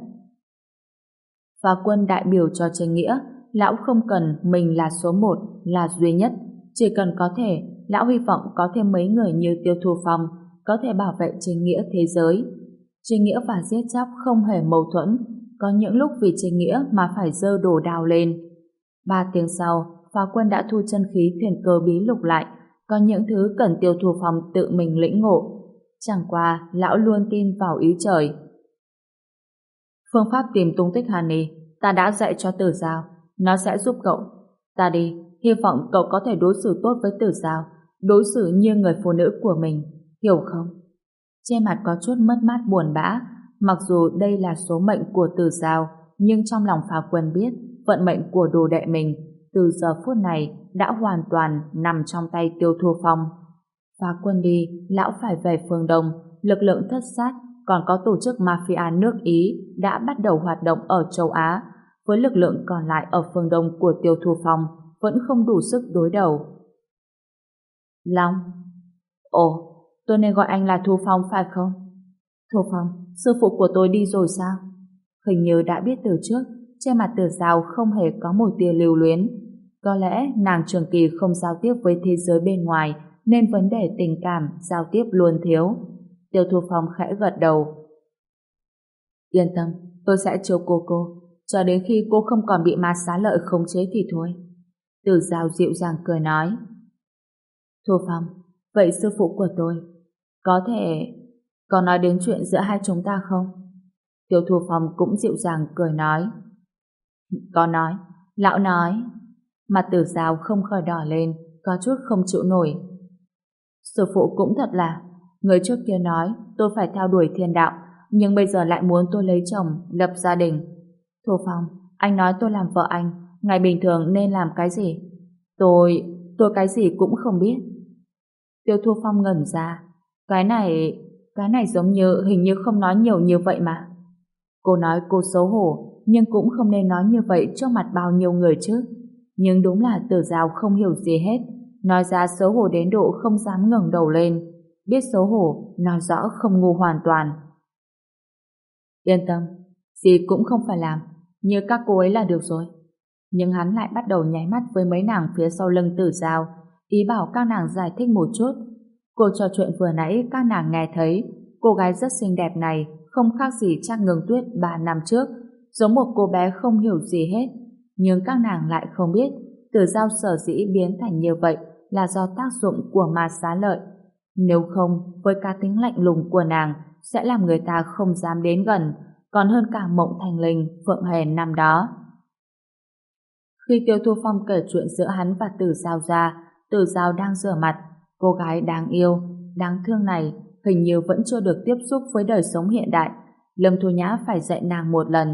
Và quân đại biểu cho chính nghĩa, lão không cần mình là số một, là duy nhất. Chỉ cần có thể, lão hy vọng có thêm mấy người như Tiêu Thu Phong có thể bảo vệ chính nghĩa thế giới. Chính nghĩa và giết chóc không hề mâu thuẫn, có những lúc vì chính nghĩa mà phải giơ đồ đao lên. 3 tiếng sau, phá quân đã thu chân khí thiên cơ bí lục lại, có những thứ cần Tiêu Thu Phong tự mình lĩnh ngộ. Chẳng qua, lão luôn tin vào ý trời. Phương pháp tìm tung tích Hàn Ni, ta đã dạy cho Tử Giao, nó sẽ giúp cậu. Ta đi, hy vọng cậu có thể đối xử tốt với Tử Giao, đối xử như người phụ nữ của mình, hiểu không? Trên mặt có chút mất mát buồn bã, mặc dù đây là số mệnh của Tử Giao, nhưng trong lòng Phá Quân biết vận mệnh của đồ đệ mình từ giờ phút này đã hoàn toàn nằm trong tay Tiêu Thu Phong. Phá Quân đi, lão phải về phương Đông, lực lượng thất sát còn có tổ chức mafia nước Ý đã bắt đầu hoạt động ở châu Á, với lực lượng còn lại ở phương Đông của Tiêu Thu Phong vẫn không đủ sức đối đầu. Long. Ồ, tôi nên gọi anh là Thu Phong phải không? Thu Phong, sư phụ của tôi đi rồi sao? Hình như đã biết từ trước, trên mặt Tử Giao không hề có một tia lưu luyến. Có lẽ nàng trường kỳ không giao tiếp với thế giới bên ngoài, nên vấn đề tình cảm, giao tiếp luôn thiếu. Tiêu Thu Phong khẽ gật đầu. Yên tâm, tôi sẽ chiếu cố cô, cho đến khi cô không còn bị ma xá lợi khống chế thì thôi. Tử Giao dịu dàng cười nói. Thu Phong, vậy sư phụ của tôi, có nói đến chuyện giữa hai chúng ta không? Tiêu Thu Phong cũng dịu dàng cười nói. Có nói, lão nói. Mặt Tử Giao không khỏi đỏ lên, có chút không chịu nổi. Sư phụ cũng thật là, người trước kia nói tôi phải theo đuổi thiên đạo, nhưng bây giờ lại muốn tôi lấy chồng, lập gia đình. Thu Phong, anh nói tôi làm vợ anh, ngày bình thường nên làm cái gì? Tôi cái gì cũng không biết. Tiêu Thu Phong ngẩn ra. Cái này giống như hình như không nói nhiều như vậy mà. Cô nói cô xấu hổ, nhưng cũng không nên nói như vậy trước mặt bao nhiêu người chứ. Nhưng đúng là Tử Giao không hiểu gì hết, nói ra xấu hổ đến độ không dám ngẩng đầu lên. Biết xấu hổ, nói rõ không ngu hoàn toàn. Yên tâm, gì cũng không phải làm, như các cô ấy là được rồi. Nhưng hắn lại bắt đầu nháy mắt với mấy nàng phía sau lưng Tử Giao, ý bảo các nàng giải thích một chút. Cuộc trò chuyện vừa nãy các nàng nghe thấy, cô gái rất xinh đẹp này không khác gì Trác Ngưng Tuyết 3 năm trước, giống một cô bé không hiểu gì hết. Nhưng các nàng lại không biết, Tử Giao sở dĩ biến thành như vậy là do tác dụng của ma xá lợi. Nếu không, với cá tính lạnh lùng của nàng, sẽ làm người ta không dám đến gần, còn hơn cả Mộng Thành Linh, Phượng Hề năm đó. Khi Tiêu Thu Phong kể chuyện giữa hắn và Tử Giao ra, Tử Giao đang rửa mặt. Cô gái đáng yêu, đáng thương này hình như vẫn chưa được tiếp xúc với đời sống hiện đại. Lâm Thu Nhã phải dạy nàng một lần.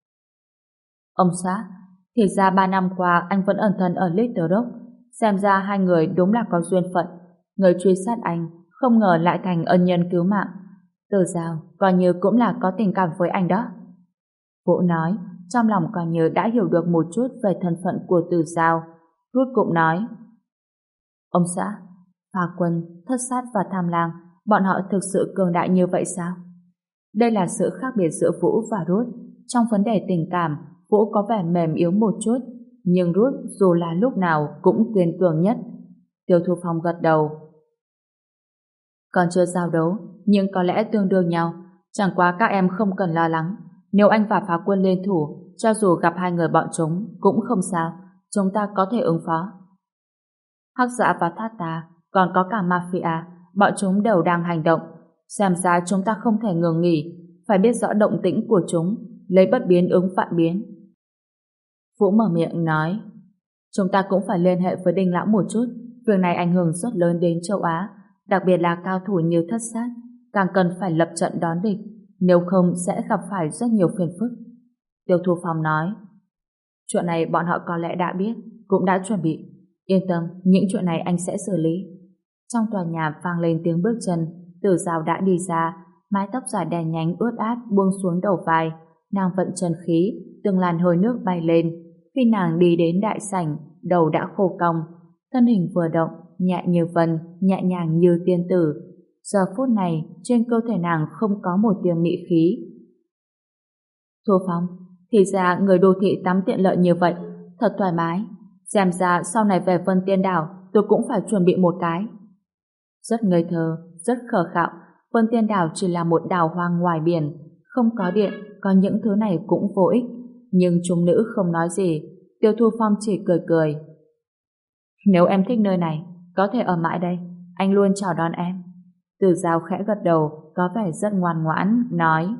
Ông xã, thì ra 3 năm qua anh vẫn ẩn thân ở Little Rock. Xem ra hai người đúng là có duyên phận. Người truy sát anh không ngờ lại thành ân nhân cứu mạng. Tử Giao coi như cũng là có tình cảm với anh đó. Vũ nói, trong lòng coi như đã hiểu được một chút về thân phận của Tử Giao. Rút cũng nói, ông xã, Phá Quân, Thất Sát và Tham Lang, bọn họ thực sự cường đại như vậy sao? Đây là sự khác biệt giữa Vũ và Rút. Trong vấn đề tình cảm, Vũ có vẻ mềm yếu một chút, nhưng Rút dù là lúc nào cũng kiên cường nhất. Tiêu Thu Phong gật đầu. Còn chưa giao đấu, nhưng có lẽ tương đương nhau. Chẳng qua các em không cần lo lắng. Nếu anh và Phá Quân liên thủ, cho dù gặp hai người bọn chúng cũng không sao, chúng ta có thể ứng phó. Hắc Dạ và Thát Tà, còn có cả Mafia, bọn chúng đều đang hành động. Xem ra chúng ta không thể ngừng nghỉ, phải biết rõ động tĩnh của chúng, lấy bất biến ứng vạn biến. Vũ mở miệng nói, chúng ta cũng phải liên hệ với Đinh Lão một chút, việc này ảnh hưởng rất lớn đến châu Á, đặc biệt là cao thủ như Thất Sát, càng cần phải lập trận đón địch, nếu không sẽ gặp phải rất nhiều phiền phức. Tiêu Thu Phong nói, chuyện này bọn họ có lẽ đã biết, cũng đã chuẩn bị. Yên tâm, những chuyện này anh sẽ xử lý. Trong tòa nhà vang lên tiếng bước chân, Tử Giao đã đi ra, mái tóc dài đen nhánh ướt át buông xuống đầu vai, nàng vận chân khí, từng làn hơi nước bay lên. Khi nàng đi đến đại sảnh, đầu đã khô cong, thân hình vừa động, nhẹ như vân, nhẹ nhàng như tiên tử. Giờ phút này, trên cơ thể nàng không có một tia mị khí. Thu Phong, thì ra người đô thị tắm tiện lợi như vậy, thật thoải mái. Xem ra sau này về Vân Tiên Đảo, tôi cũng phải chuẩn bị một cái. Rất ngây thơ, rất khờ khạo, Vân Tiên Đảo chỉ là một đảo hoang ngoài biển, không có điện, có những thứ này cũng vô ích. Nhưng chúng nữ không nói gì, Tiêu Thu Phong chỉ cười cười. Nếu em thích nơi này, có thể ở mãi đây, anh luôn chào đón em. Từ Giao khẽ gật đầu, có vẻ rất ngoan ngoãn, nói.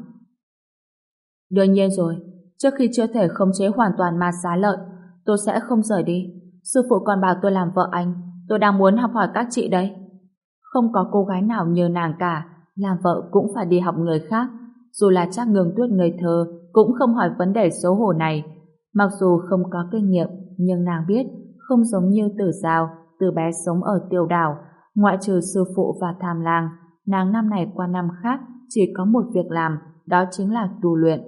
Đương nhiên rồi, trước khi chưa thể khống chế hoàn toàn ma xá lợi, tôi sẽ không rời đi. Sư phụ còn bảo tôi làm vợ anh, tôi đang muốn học hỏi các chị đấy. Không có cô gái nào như nàng cả, làm vợ cũng phải đi học người khác. Dù là Trác Ngưng Tuyết ngây thơ, cũng không hỏi vấn đề xấu hổ này. Mặc dù không có kinh nghiệm, nhưng nàng biết, không giống như Tử Giao, từ bé sống ở Tiêu Đảo, ngoại trừ sư phụ và tham lang, nàng năm này qua năm khác chỉ có một việc làm, đó chính là tu luyện.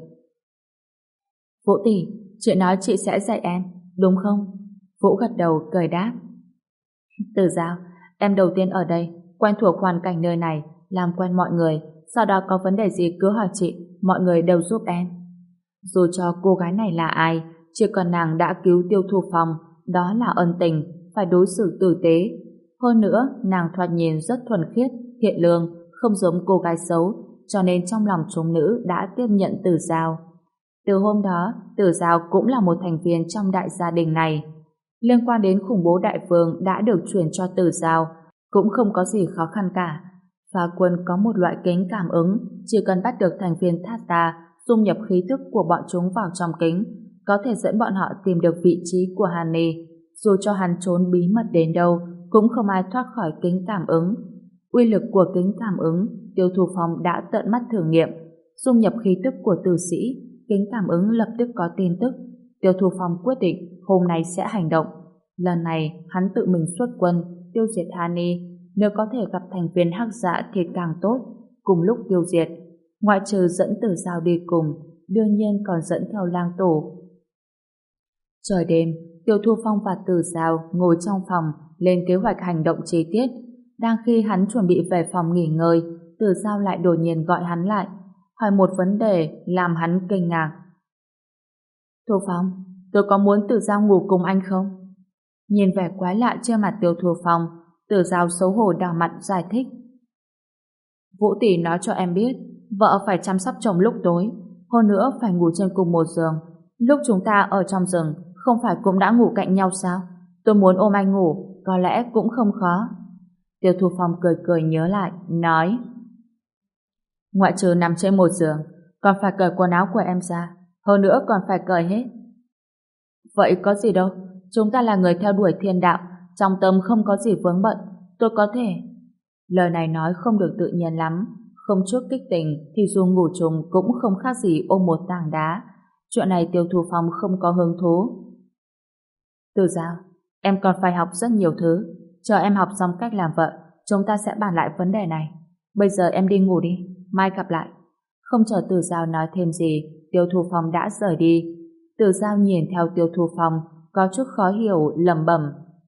Vũ tỷ, chị nói chị sẽ dạy em, đúng không? Vũ gật đầu cười đáp. Tử Giao, em đầu tiên ở đây, quen thuộc hoàn cảnh nơi này, làm quen mọi người, sau đó có vấn đề gì cứ hỏi chị, mọi người đều giúp em. Dù cho cô gái này là ai, chỉ cần nàng đã cứu Tiêu Thu Phong, đó là ân tình, phải đối xử tử tế. Hơn nữa, nàng thoạt nhìn rất thuần khiết, thiện lương, không giống cô gái xấu, cho nên trong lòng chúng nữ đã tiếp nhận Tử Giao. Từ hôm đó, Tử Giao cũng là một thành viên trong đại gia đình này. Liên quan đến khủng bố đại vương đã được chuyển cho Tử Giao, cũng không có gì khó khăn cả. Phá Quân có một loại kính cảm ứng, chỉ cần bắt được thành viên Thata, dung nhập khí tức của bọn chúng vào trong kính, có thể dẫn bọn họ tìm được vị trí của Hany. Dù cho hắn trốn bí mật đến đâu, cũng không ai thoát khỏi kính cảm ứng. Uy lực của kính cảm ứng, Tiêu Thu Phong đã tận mắt thử nghiệm. Dung nhập khí tức của tử sĩ, kính cảm ứng lập tức có tin tức. Tiêu Thu Phong quyết định hôm nay sẽ hành động. Lần này, hắn tự mình xuất quân, tiêu diệt Hany. Nếu có thể gặp thành viên Hắc Dạ thì càng tốt, cùng lúc tiêu diệt. Ngoại trừ dẫn Tử Giao đi cùng, đương nhiên còn dẫn theo Lang Tổ. Trời đêm, Tiêu Thu Phong và Tử Giao ngồi trong phòng lên kế hoạch hành động chi tiết. Đang khi hắn chuẩn bị về phòng nghỉ ngơi, Tử Giao lại đột nhiên gọi hắn lại, hỏi một vấn đề làm hắn kinh ngạc. Thu Phong, tôi có muốn Tử Giao ngủ cùng anh không? Nhìn vẻ quái lạ trên mặt Tiêu Thu Phong, Tử Giao xấu hổ đỏ mặt giải thích. Vũ tỷ nói cho em biết, vợ phải chăm sóc chồng lúc tối, hơn nữa phải ngủ trên cùng một giường. Lúc chúng ta ở trong rừng, không phải cũng đã ngủ cạnh nhau sao? Tôi muốn ôm anh ngủ, có lẽ cũng không khó. Tiêu Thu Phong cười cười nhớ lại, nói. Ngoại trừ nằm trên một giường, còn phải cởi quần áo của em ra, hơn nữa còn phải cởi hết. Vậy có gì đâu, chúng ta là người theo đuổi thiên đạo, trong tâm không có gì vướng bận, tôi có thể. Lời này nói không được tự nhiên lắm, không chút kích tình thì dù ngủ chung cũng không khác gì ôm một tảng đá. Chuyện này Tiêu Thu Phong không có hứng thú. Từ Giao, em còn phải học rất nhiều thứ, chờ em học xong cách làm vợ, chúng ta sẽ bàn lại vấn đề này. Bây giờ em đi ngủ đi, mai gặp lại. Không chờ Từ Giao nói thêm gì, Tiêu Thu Phong đã rời đi. Từ Giao nhìn theo Tiêu Thu Phong, có chút khó hiểu, lẩm bẩm.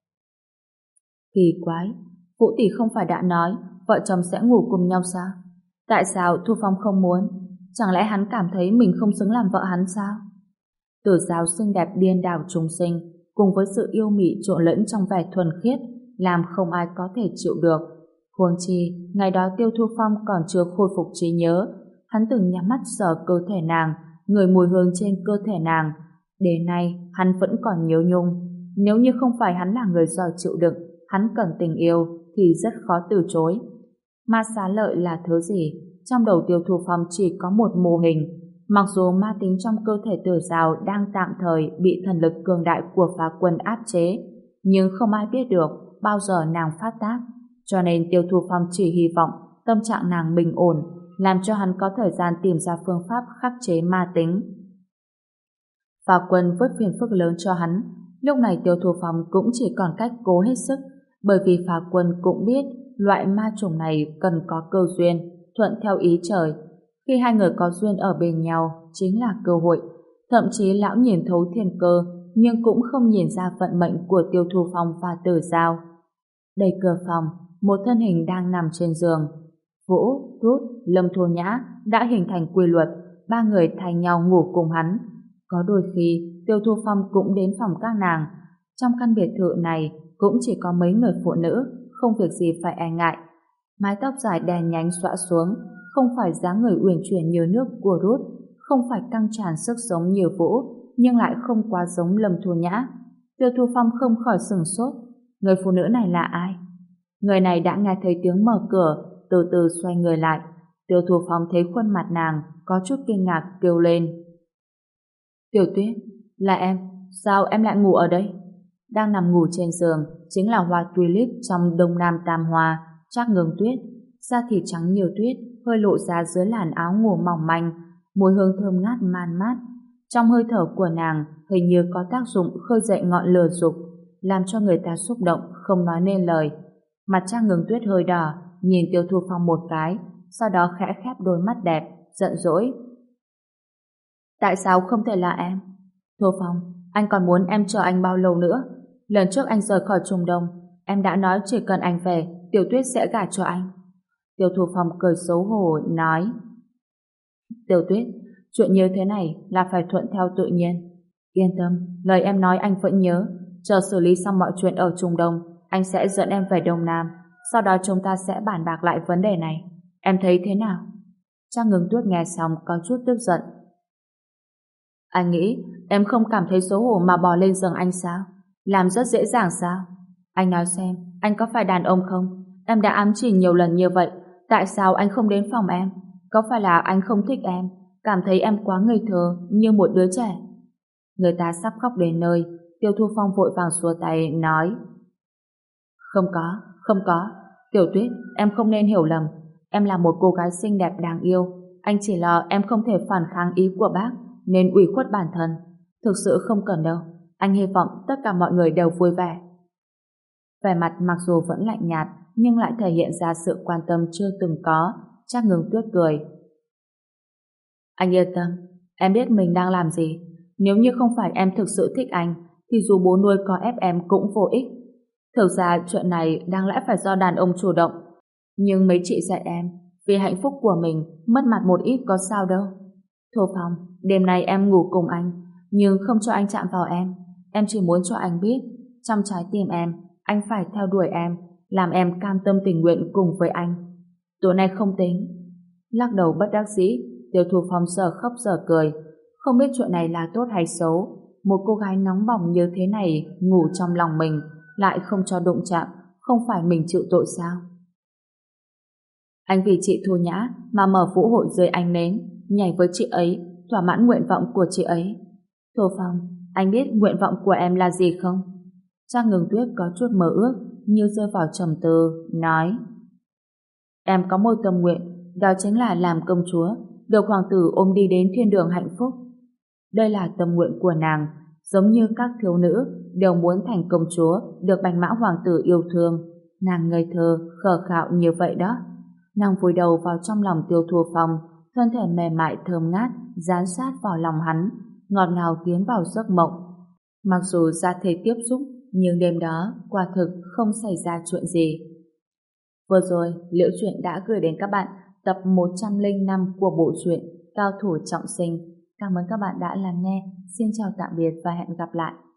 Kỳ quái, Vũ tỷ không phải đã nói vợ chồng sẽ ngủ cùng nhau sao? Tại sao Thu Phong không muốn? Chẳng lẽ hắn cảm thấy mình không xứng làm vợ hắn sao? Tử Giao xinh đẹp điên đảo trùng sinh, cùng với sự yêu mị trộn lẫn trong vẻ thuần khiết, làm không ai có thể chịu được. Huống chi, ngày đó Tiêu Thu Phong còn chưa khôi phục trí nhớ, hắn từng nhắm mắt sờ cơ thể nàng, ngửi mùi hương trên cơ thể nàng. Đến nay, hắn vẫn còn nhớ nhung. Nếu như không phải hắn là người giỏi chịu đựng, hắn cần tình yêu thì rất khó từ chối. Ma xá lợi là thứ gì? Trong đầu Tiêu Thu Phong chỉ có một mô hình. Mặc dù ma tính trong cơ thể Tử Giao đang tạm thời bị thần lực cường đại của Phá Quân áp chế, nhưng không ai biết được bao giờ nàng phát tác. Cho nên Tiêu Thu Phong chỉ hy vọng tâm trạng nàng bình ổn, làm cho hắn có thời gian tìm ra phương pháp khắc chế ma tính. Phá Quân vứt phiền phức lớn cho hắn. Lúc này Tiêu Thu Phong cũng chỉ còn cách cố hết sức, bởi vì Phá Quân cũng biết loại ma chủng này cần có cơ duyên, thuận theo ý trời. Khi hai người có duyên ở bên nhau chính là cơ hội. Thậm chí lão nhìn thấu thiên cơ, nhưng cũng không nhìn ra vận mệnh của Tiêu Thu Phong và Tử Giao. Đẩy cửa phòng, một thân hình đang nằm trên giường. Vũ, Rút, Lâm Thu Nhã đã hình thành quy luật, ba người thay nhau ngủ cùng hắn. Có đôi khi, Tiêu Thu Phong cũng đến phòng các nàng. Trong căn biệt thự này cũng chỉ có mấy người phụ nữ, không việc gì phải e ngại. Mái tóc dài đen nhánh xõa xuống, không phải dáng người uyển chuyển như nước của Rút, không phải căng tràn sức sống như Vũ, nhưng lại không quá giống Lâm Thu Nhã. Tiêu Thu Phong không khỏi sửng sốt. Người phụ nữ này là ai? Người này đã nghe thấy tiếng mở cửa, từ từ xoay người lại. Tiêu Thu Phong thấy khuôn mặt nàng, có chút kinh ngạc kêu lên. Tiểu Tuyết, là em, sao em lại ngủ ở đây? Đang nằm ngủ trên giường, chính là hoa tulip trong Đông Nam Tam Hoa, Trác Ngưng Tuyết. Da thịt trắng như tuyết, hơi lộ ra dưới làn áo ngủ mỏng manh, mùi hương thơm ngát man mát. Trong hơi thở của nàng hình như có tác dụng khơi dậy ngọn lửa dục, làm cho người ta xúc động không nói nên lời. Mặt Trác Ngưng Tuyết hơi đỏ, nhìn Tiêu Thu Phong một cái, sau đó khẽ khép đôi mắt đẹp, giận dỗi. Tại sao không thể là em? Thu Phong, anh còn muốn em chờ anh bao lâu nữa? Lần trước anh rời khỏi Trung Đông, em đã nói chỉ cần anh về, Tiểu Tuyết sẽ gả cho anh. Tiêu Thu Phong cười xấu hổ nói. Tiểu Tuyết, chuyện như thế này là phải thuận theo tự nhiên. Yên tâm, lời em nói anh vẫn nhớ. Chờ xử lý xong mọi chuyện ở Trung Đông, anh sẽ dẫn em về Đông Nam. Sau đó chúng ta sẽ bàn bạc lại vấn đề này. Em thấy thế nào? Trác Ngưng Tuyết nghe xong có chút tức giận. Anh nghĩ em không cảm thấy xấu hổ mà bò lên giường anh sao? Làm rất dễ dàng sao? Anh nói xem, anh có phải đàn ông không? Em đã ám chỉ nhiều lần như vậy, tại sao anh không đến phòng em? Có phải là anh không thích em, cảm thấy em quá ngây thơ như một đứa trẻ? Người ta sắp khóc đến nơi, Tiêu Thu Phong vội vàng xua tay nói. Không có. Tiểu Tuyết, em không nên hiểu lầm. Em là một cô gái xinh đẹp đáng yêu. Anh chỉ lo em không thể phản kháng ý của bác, nên ủy khuất bản thân. Thực sự không cần đâu. Anh hy vọng tất cả mọi người đều vui vẻ. Vẻ mặt mặc dù vẫn lạnh nhạt, nhưng lại thể hiện ra sự quan tâm chưa từng có. Trác Ngưng Tuyết cười. Anh yên tâm, em biết mình đang làm gì. Nếu như không phải em thực sự thích anh, thì dù bố nuôi có ép em cũng vô ích. Thực ra chuyện này đáng lẽ phải do đàn ông chủ động. Nhưng mấy chị dạy em, vì hạnh phúc của mình, mất mặt một ít có sao đâu. Thu Phong, đêm nay em ngủ cùng anh, nhưng không cho anh chạm vào em. Em chỉ muốn cho anh biết, trong trái tim em, anh phải theo đuổi em, làm em cam tâm tình nguyện cùng với anh. Tối nay không tính. Lắc đầu bất đắc dĩ, Tiêu Thu Phong giờ khóc giờ cười. Không biết chuyện này là tốt hay xấu. Một cô gái nóng bỏng như thế này ngủ trong lòng mình, lại không cho đụng chạm, không phải mình chịu tội sao? Anh vì chị Thu Nhã mà mở vũ hội dưới ánh nến, nhảy với chị ấy, thỏa mãn nguyện vọng của chị ấy. Thu Phong, anh biết nguyện vọng của em là gì không? Trác Ngưng Tuyết có chút mơ ước, như rơi vào trầm tư, nói. Em có một tâm nguyện, đó chính là làm công chúa, được hoàng tử ôm đi đến thiên đường hạnh phúc. Đây là tâm nguyện của nàng, giống như các thiếu nữ đều muốn thành công chúa, được bạch mã hoàng tử yêu thương. Nàng ngây thơ, khờ khạo như vậy đó. Nàng vùi đầu vào trong lòng Tiêu Thu Phong, thân thể mềm mại thơm ngát, dán sát vào lòng hắn, ngọt ngào tiến vào giấc mộng. Mặc dù ra thể tiếp xúc, nhưng đêm đó quả thực không xảy ra chuyện gì. Vừa rồi, Liễu Chuyện đã gửi đến các bạn tập 105 của bộ truyện Cao thủ trọng sinh. Cảm ơn các bạn đã lắng nghe. Xin chào tạm biệt và hẹn gặp lại.